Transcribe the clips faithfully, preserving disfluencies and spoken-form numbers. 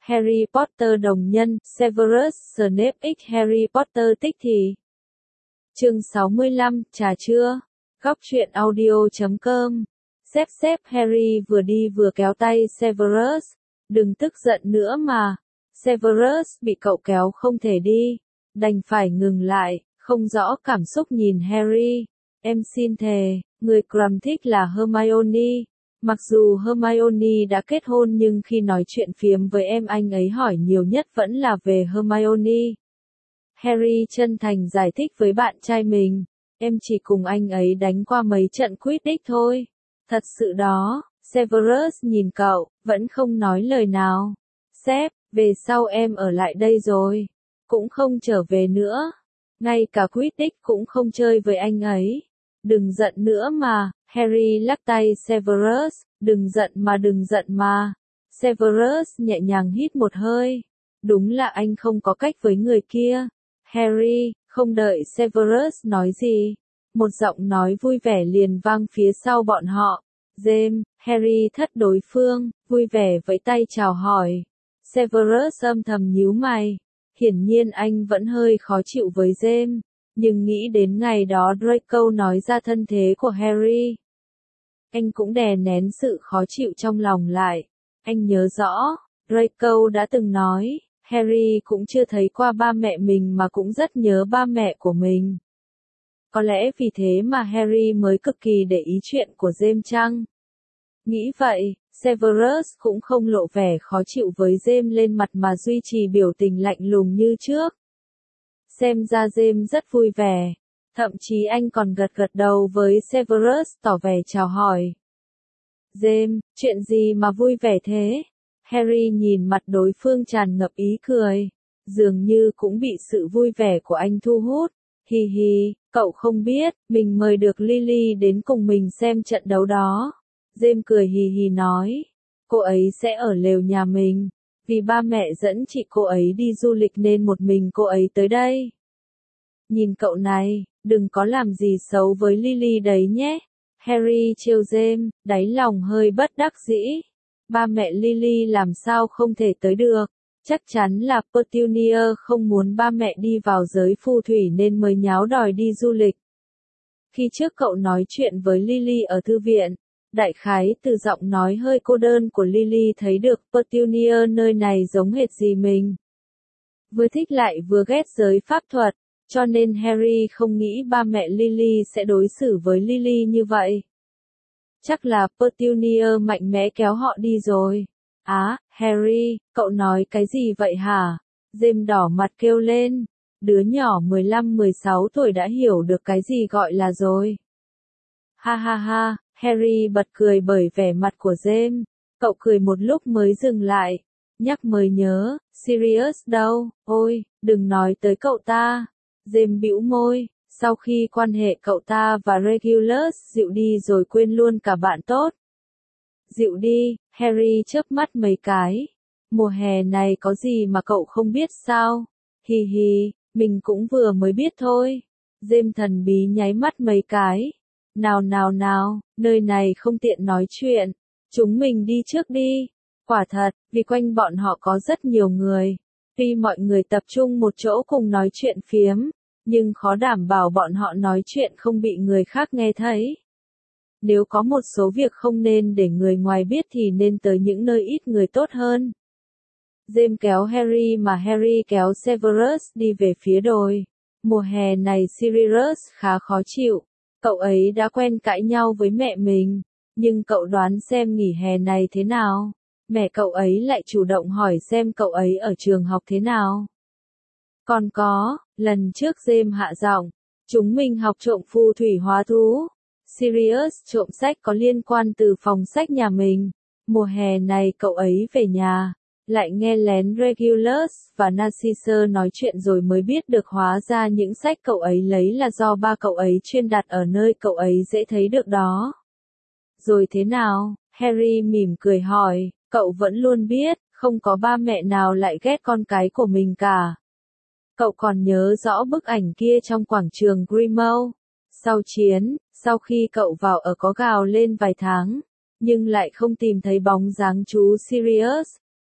Harry Potter đồng nhân, Severus Snape x Harry Potter tích thì. Chương sáu mươi lăm, trà trưa. Góc truyện audio chấm com. Xếp xếp Harry vừa đi vừa kéo tay Severus. Đừng tức giận nữa mà. Severus bị cậu kéo không thể đi. Đành phải ngừng lại, không rõ cảm xúc nhìn Harry. Em xin thề, người Crum thích là Hermione. Mặc dù Hermione đã kết hôn nhưng khi nói chuyện phiếm với em anh ấy hỏi nhiều nhất vẫn là về Hermione. Harry chân thành giải thích với bạn trai mình, em chỉ cùng anh ấy đánh qua mấy trận Quidditch thôi. Thật sự đó, Severus nhìn cậu, vẫn không nói lời nào. Sếp, về sau em ở lại đây rồi, cũng không trở về nữa. Ngay cả Quidditch cũng không chơi với anh ấy. Đừng giận nữa mà. Harry lắc tay Severus, đừng giận mà đừng giận mà. Severus nhẹ nhàng hít một hơi. Đúng là anh không có cách với người kia. Harry, không đợi Severus nói gì. Một giọng nói vui vẻ liền vang phía sau bọn họ. James, Harry thất đối phương, vui vẻ vẫy tay chào hỏi. Severus âm thầm nhíu mày. Hiển nhiên anh vẫn hơi khó chịu với James. Nhưng nghĩ đến ngày đó Draco nói ra thân thế của Harry. Anh cũng đè nén sự khó chịu trong lòng lại. Anh nhớ rõ, Draco đã từng nói, Harry cũng chưa thấy qua ba mẹ mình mà cũng rất nhớ ba mẹ của mình. Có lẽ vì thế mà Harry mới cực kỳ để ý chuyện của James chăng? Nghĩ vậy, Severus cũng không lộ vẻ khó chịu với James lên mặt mà duy trì biểu tình lạnh lùng như trước. Xem ra James rất vui vẻ. Thậm chí anh còn gật gật đầu với Severus tỏ vẻ chào hỏi. James, chuyện gì mà vui vẻ thế? Harry nhìn mặt đối phương tràn ngập ý cười. Dường như cũng bị sự vui vẻ của anh thu hút. Hi hi, cậu không biết, mình mời được Lily đến cùng mình xem trận đấu đó. James cười hì hì nói. Cô ấy sẽ ở lều nhà mình. Vì ba mẹ dẫn chị cô ấy đi du lịch nên một mình cô ấy tới đây. Nhìn cậu này, đừng có làm gì xấu với Lily đấy nhé. Harry trêu James, đáy lòng hơi bất đắc dĩ. Ba mẹ Lily làm sao không thể tới được. Chắc chắn là Petunia không muốn ba mẹ đi vào giới phù thủy nên mới nháo đòi đi du lịch. Khi trước cậu nói chuyện với Lily ở thư viện, đại khái từ giọng nói hơi cô đơn của Lily thấy được Petunia nơi này giống hệt gì mình. Vừa thích lại vừa ghét giới pháp thuật, cho nên Harry không nghĩ ba mẹ Lily sẽ đối xử với Lily như vậy. Chắc là Petunia mạnh mẽ kéo họ đi rồi. Á, Harry, cậu nói cái gì vậy hả? James đỏ mặt kêu lên. Đứa nhỏ mười lăm mười sáu tuổi đã hiểu được cái gì gọi là rồi. Ha ha ha, Harry bật cười bởi vẻ mặt của James. Cậu cười một lúc mới dừng lại. Nhắc mới nhớ, Sirius đâu? Ôi, đừng nói tới cậu ta. James bĩu môi. Sau khi quan hệ cậu ta và Regulus dịu đi rồi quên luôn cả bạn tốt. Dịu đi, Harry chớp mắt mấy cái. Mùa hè này có gì mà cậu không biết sao? Hi hi, mình cũng vừa mới biết thôi. James thần bí nháy mắt mấy cái. Nào nào nào, nơi này không tiện nói chuyện. Chúng mình đi trước đi. Quả thật, vì quanh bọn họ có rất nhiều người. Tuy mọi người tập trung một chỗ cùng nói chuyện phiếm, nhưng khó đảm bảo bọn họ nói chuyện không bị người khác nghe thấy. Nếu có một số việc không nên để người ngoài biết thì nên tới những nơi ít người tốt hơn. James kéo Harry mà Harry kéo Severus đi về phía đồi. Mùa hè này Sirius khá khó chịu. Cậu ấy đã quen cãi nhau với mẹ mình. Nhưng cậu đoán xem nghỉ hè này thế nào? Mẹ cậu ấy lại chủ động hỏi xem cậu ấy ở trường học thế nào. Còn có, lần trước James hạ giọng, chúng mình học trộm phù thủy hóa thú. Sirius trộm sách có liên quan từ phòng sách nhà mình. Mùa hè này cậu ấy về nhà, lại nghe lén Regulus và Narcissa nói chuyện rồi mới biết được hóa ra những sách cậu ấy lấy là do ba cậu ấy chuyên đặt ở nơi cậu ấy dễ thấy được đó. Rồi thế nào? Harry mỉm cười hỏi, cậu vẫn luôn biết, không có ba mẹ nào lại ghét con cái của mình cả. Cậu còn nhớ rõ bức ảnh kia trong quảng trường Grimmauld. Sau chiến, sau khi cậu vào ở có gào lên vài tháng, nhưng lại không tìm thấy bóng dáng chú Sirius.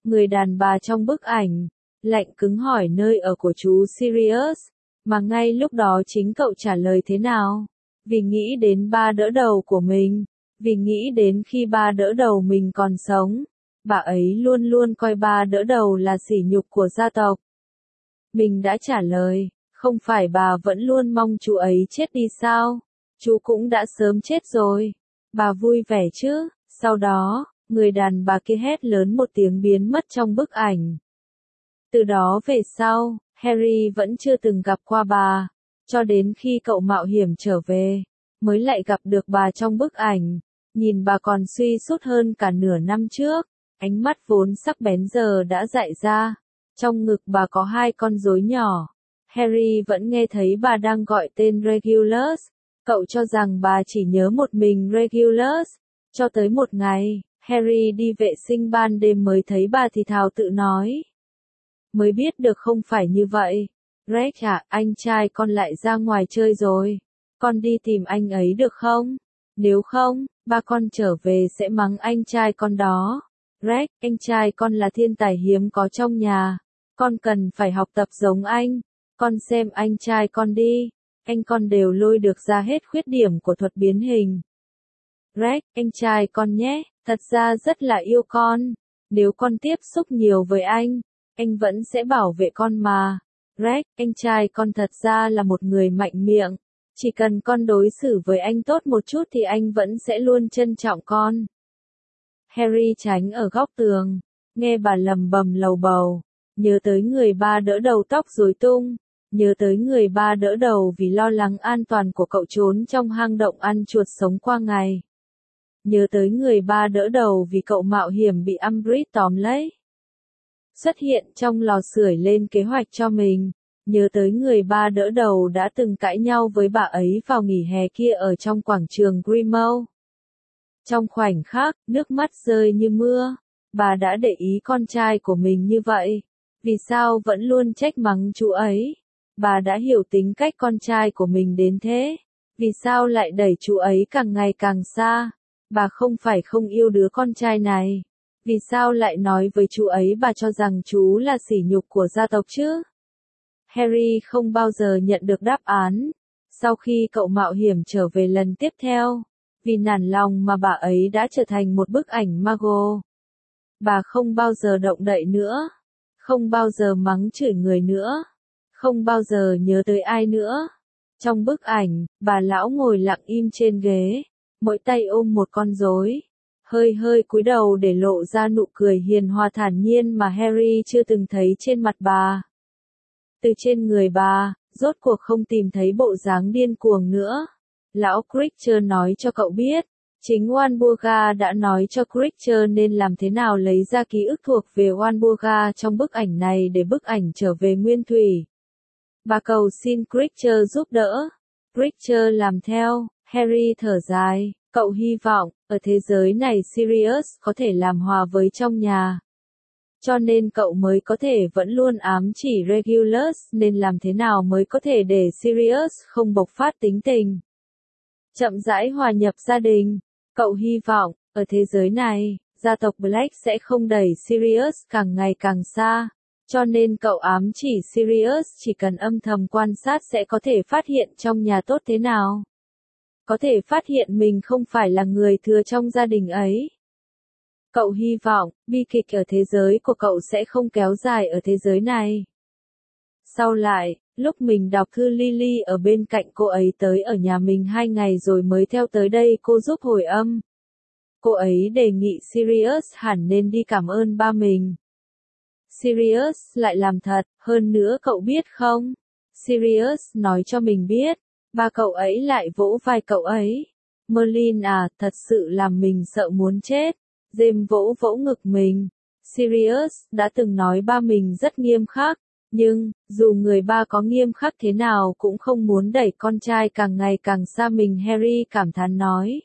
Người đàn bà trong bức ảnh, lạnh cứng hỏi nơi ở của chú Sirius, mà ngay lúc đó chính cậu trả lời thế nào? Vì nghĩ đến ba đỡ đầu của mình, vì nghĩ đến khi ba đỡ đầu mình còn sống, bà ấy luôn luôn coi ba đỡ đầu là sỉ nhục của gia tộc. Mình đã trả lời, không phải bà vẫn luôn mong chú ấy chết đi sao? Chú cũng đã sớm chết rồi. Bà vui vẻ chứ? Sau đó, người đàn bà kia hét lớn một tiếng biến mất trong bức ảnh. Từ đó về sau, Harry vẫn chưa từng gặp qua bà, cho đến khi cậu mạo hiểm trở về, mới lại gặp được bà trong bức ảnh. Nhìn bà còn suy sút hơn cả nửa năm trước, ánh mắt vốn sắc bén giờ đã dại ra. Trong ngực bà có hai con rối nhỏ. Harry vẫn nghe thấy bà đang gọi tên Regulus. Cậu cho rằng bà chỉ nhớ một mình Regulus. Cho tới một ngày, Harry đi vệ sinh ban đêm mới thấy bà thì thào tự nói. Mới biết được không phải như vậy. Reg à, anh trai con lại ra ngoài chơi rồi. Con đi tìm anh ấy được không? Nếu không, ba con trở về sẽ mắng anh trai con đó. Reg, anh trai con là thiên tài hiếm có trong nhà. Con cần phải học tập giống anh. Con xem anh trai con đi. Anh con đều lôi được ra hết khuyết điểm của thuật biến hình. Reg, anh trai con nhé, thật ra rất là yêu con. Nếu con tiếp xúc nhiều với anh, anh vẫn sẽ bảo vệ con mà. Reg, anh trai con thật ra là một người mạnh miệng. Chỉ cần con đối xử với anh tốt một chút thì anh vẫn sẽ luôn trân trọng con. Harry tránh ở góc tường, nghe bà lầm bầm lầu bầu, nhớ tới người ba đỡ đầu tóc rối tung, nhớ tới người ba đỡ đầu vì lo lắng an toàn của cậu trốn trong hang động ăn chuột sống qua ngày. Nhớ tới người ba đỡ đầu vì cậu mạo hiểm bị Umbridge tóm lấy. Xuất hiện trong lò sưởi lên kế hoạch cho mình. Nhớ tới người ba đỡ đầu đã từng cãi nhau với bà ấy vào nghỉ hè kia ở trong quảng trường Grimmauld. Trong khoảnh khắc, nước mắt rơi như mưa. Bà đã để ý con trai của mình như vậy. Vì sao vẫn luôn trách mắng chú ấy? Bà đã hiểu tính cách con trai của mình đến thế. Vì sao lại đẩy chú ấy càng ngày càng xa? Bà không phải không yêu đứa con trai này. Vì sao lại nói với chú ấy bà cho rằng chú là sỉ nhục của gia tộc chứ? Harry không bao giờ nhận được đáp án. Sau khi cậu mạo hiểm trở về lần tiếp theo, vì nản lòng mà bà ấy đã trở thành một bức ảnh Mago. Bà không bao giờ động đậy nữa, không bao giờ mắng chửi người nữa, không bao giờ nhớ tới ai nữa. Trong bức ảnh, bà lão ngồi lặng im trên ghế, mỗi tay ôm một con rối, hơi hơi cúi đầu để lộ ra nụ cười hiền hòa thản nhiên mà Harry chưa từng thấy trên mặt bà. Từ trên người bà, rốt cuộc không tìm thấy bộ dáng điên cuồng nữa. Lão Creature nói cho cậu biết, chính Walburga đã nói cho Creature nên làm thế nào lấy ra ký ức thuộc về Walburga trong bức ảnh này để bức ảnh trở về nguyên thủy. Bà cầu xin Creature giúp đỡ. Creature làm theo. Harry thở dài, cậu hy vọng, ở thế giới này Sirius có thể làm hòa với trong nhà. Cho nên cậu mới có thể vẫn luôn ám chỉ Regulus nên làm thế nào mới có thể để Sirius không bộc phát tính tình. Chậm rãi hòa nhập gia đình. Cậu hy vọng, ở thế giới này, gia tộc Black sẽ không đẩy Sirius càng ngày càng xa. Cho nên cậu ám chỉ Sirius chỉ cần âm thầm quan sát sẽ có thể phát hiện trong nhà tốt thế nào. Có thể phát hiện mình không phải là người thừa trong gia đình ấy. Cậu hy vọng, bi kịch ở thế giới của cậu sẽ không kéo dài ở thế giới này. Sau lại, lúc mình đọc thư Lily ở bên cạnh cô ấy tới ở nhà mình hai ngày rồi mới theo tới đây cô giúp hồi âm. Cô ấy đề nghị Sirius hẳn nên đi cảm ơn ba mình. Sirius lại làm thật, hơn nữa cậu biết không? Sirius nói cho mình biết, ba cậu ấy lại vỗ vai cậu ấy. Merlin à, thật sự làm mình sợ muốn chết. James vỗ vỗ ngực mình. Sirius đã từng nói ba mình rất nghiêm khắc, nhưng, dù người ba có nghiêm khắc thế nào cũng không muốn đẩy con trai càng ngày càng xa mình. Harry cảm thán nói.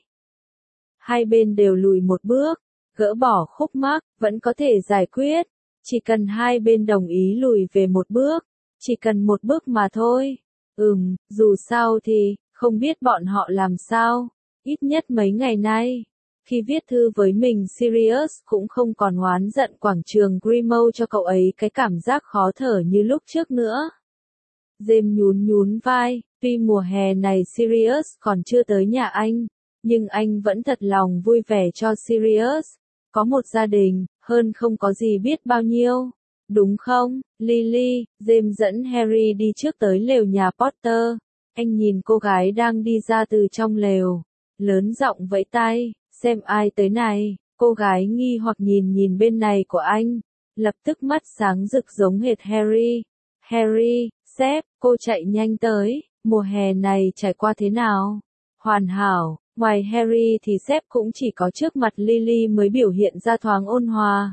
Hai bên đều lùi một bước, gỡ bỏ khúc mắc, vẫn có thể giải quyết. Chỉ cần hai bên đồng ý lùi về một bước, chỉ cần một bước mà thôi. Ừm, dù sao thì, không biết bọn họ làm sao, ít nhất mấy ngày nay. Khi viết thư với mình, Sirius cũng không còn oán giận quảng trường Grimmauld cho cậu ấy cái cảm giác khó thở như lúc trước nữa. James nhún nhún vai, tuy mùa hè này Sirius còn chưa tới nhà anh, nhưng anh vẫn thật lòng vui vẻ cho Sirius. Có một gia đình, hơn không có gì biết bao nhiêu. Đúng không, Lily? James dẫn Harry đi trước tới lều nhà Potter. Anh nhìn cô gái đang đi ra từ trong lều, lớn giọng vẫy tay, xem ai tới này. Cô gái nghi hoặc nhìn nhìn bên này của anh, lập tức mắt sáng rực giống hệt Harry. Harry, sếp, cô chạy nhanh tới, mùa hè này trải qua thế nào? Hoàn hảo, ngoài Harry thì sếp cũng chỉ có trước mặt Lily mới biểu hiện ra thoáng ôn hòa.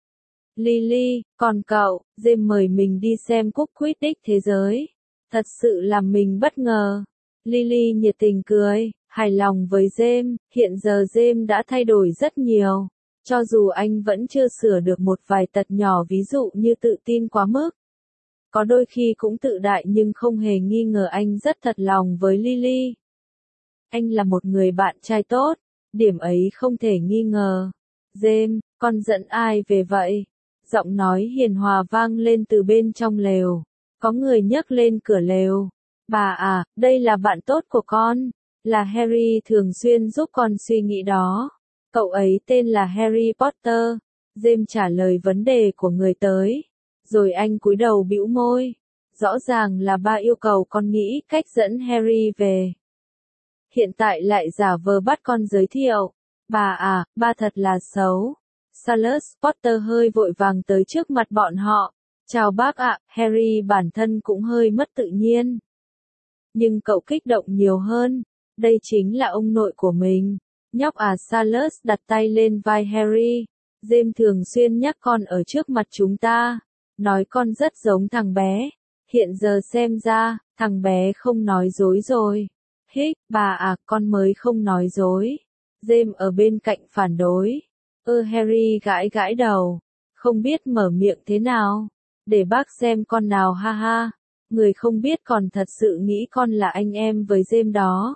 Lily, còn cậu? James mời mình đi xem cúp Quidditch thế giới. Thật sự làm mình bất ngờ. Lily nhiệt tình cười, hài lòng với James. Hiện giờ James đã thay đổi rất nhiều. Cho dù anh vẫn chưa sửa được một vài tật nhỏ, ví dụ như tự tin quá mức. Có đôi khi cũng tự đại, nhưng không hề nghi ngờ anh rất thật lòng với Lily. Anh là một người bạn trai tốt, điểm ấy không thể nghi ngờ. James, con dẫn ai về vậy? Giọng nói hiền hòa vang lên từ bên trong lều. Có người nhấc lên cửa lều. Bà à, đây là bạn tốt của con. Là Harry, thường xuyên giúp con suy nghĩ đó. Cậu ấy tên là Harry Potter. James trả lời vấn đề của người tới. Rồi anh cúi đầu bĩu môi. Rõ ràng là ba yêu cầu con nghĩ cách dẫn Harry về. Hiện tại lại giả vờ bắt con giới thiệu. Bà à, ba thật là xấu. Salus Potter hơi vội vàng tới trước mặt bọn họ. Chào bác ạ, Harry bản thân cũng hơi mất tự nhiên. Nhưng cậu kích động nhiều hơn. Đây chính là ông nội của mình. Nhóc à, Salus đặt tay lên vai Harry. James thường xuyên nhắc con ở trước mặt chúng ta. Nói con rất giống thằng bé. Hiện giờ xem ra, thằng bé không nói dối rồi. Hích, bà à, con mới không nói dối. James ở bên cạnh phản đối. Ơ Harry gãi gãi đầu. Không biết mở miệng thế nào. Để bác xem con nào, ha ha. Người không biết còn thật sự nghĩ con là anh em với James đó.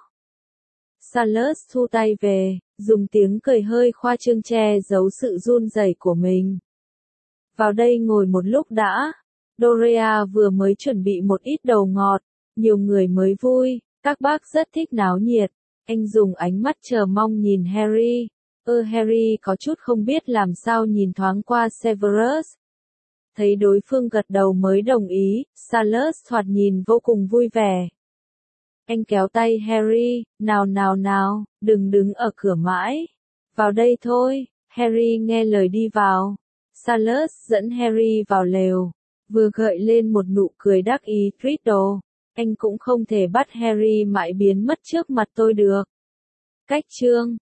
Salus thu tay về, dùng tiếng cười hơi khoa trương che giấu sự run rẩy của mình. Vào đây ngồi một lúc đã. Dorea vừa mới chuẩn bị một ít đầu ngọt. Nhiều người mới vui, các bác rất thích náo nhiệt. Anh dùng ánh mắt chờ mong nhìn Harry. Ơ Harry có chút không biết làm sao nhìn thoáng qua Severus. Thấy đối phương gật đầu mới đồng ý, Salus thoạt nhìn vô cùng vui vẻ. Anh kéo tay Harry, nào nào nào, đừng đứng ở cửa mãi. Vào đây thôi. Harry nghe lời đi vào. Salus dẫn Harry vào lều, vừa gợi lên một nụ cười đắc ý. Riddle, anh cũng không thể bắt Harry mãi biến mất trước mặt tôi được. Cách chương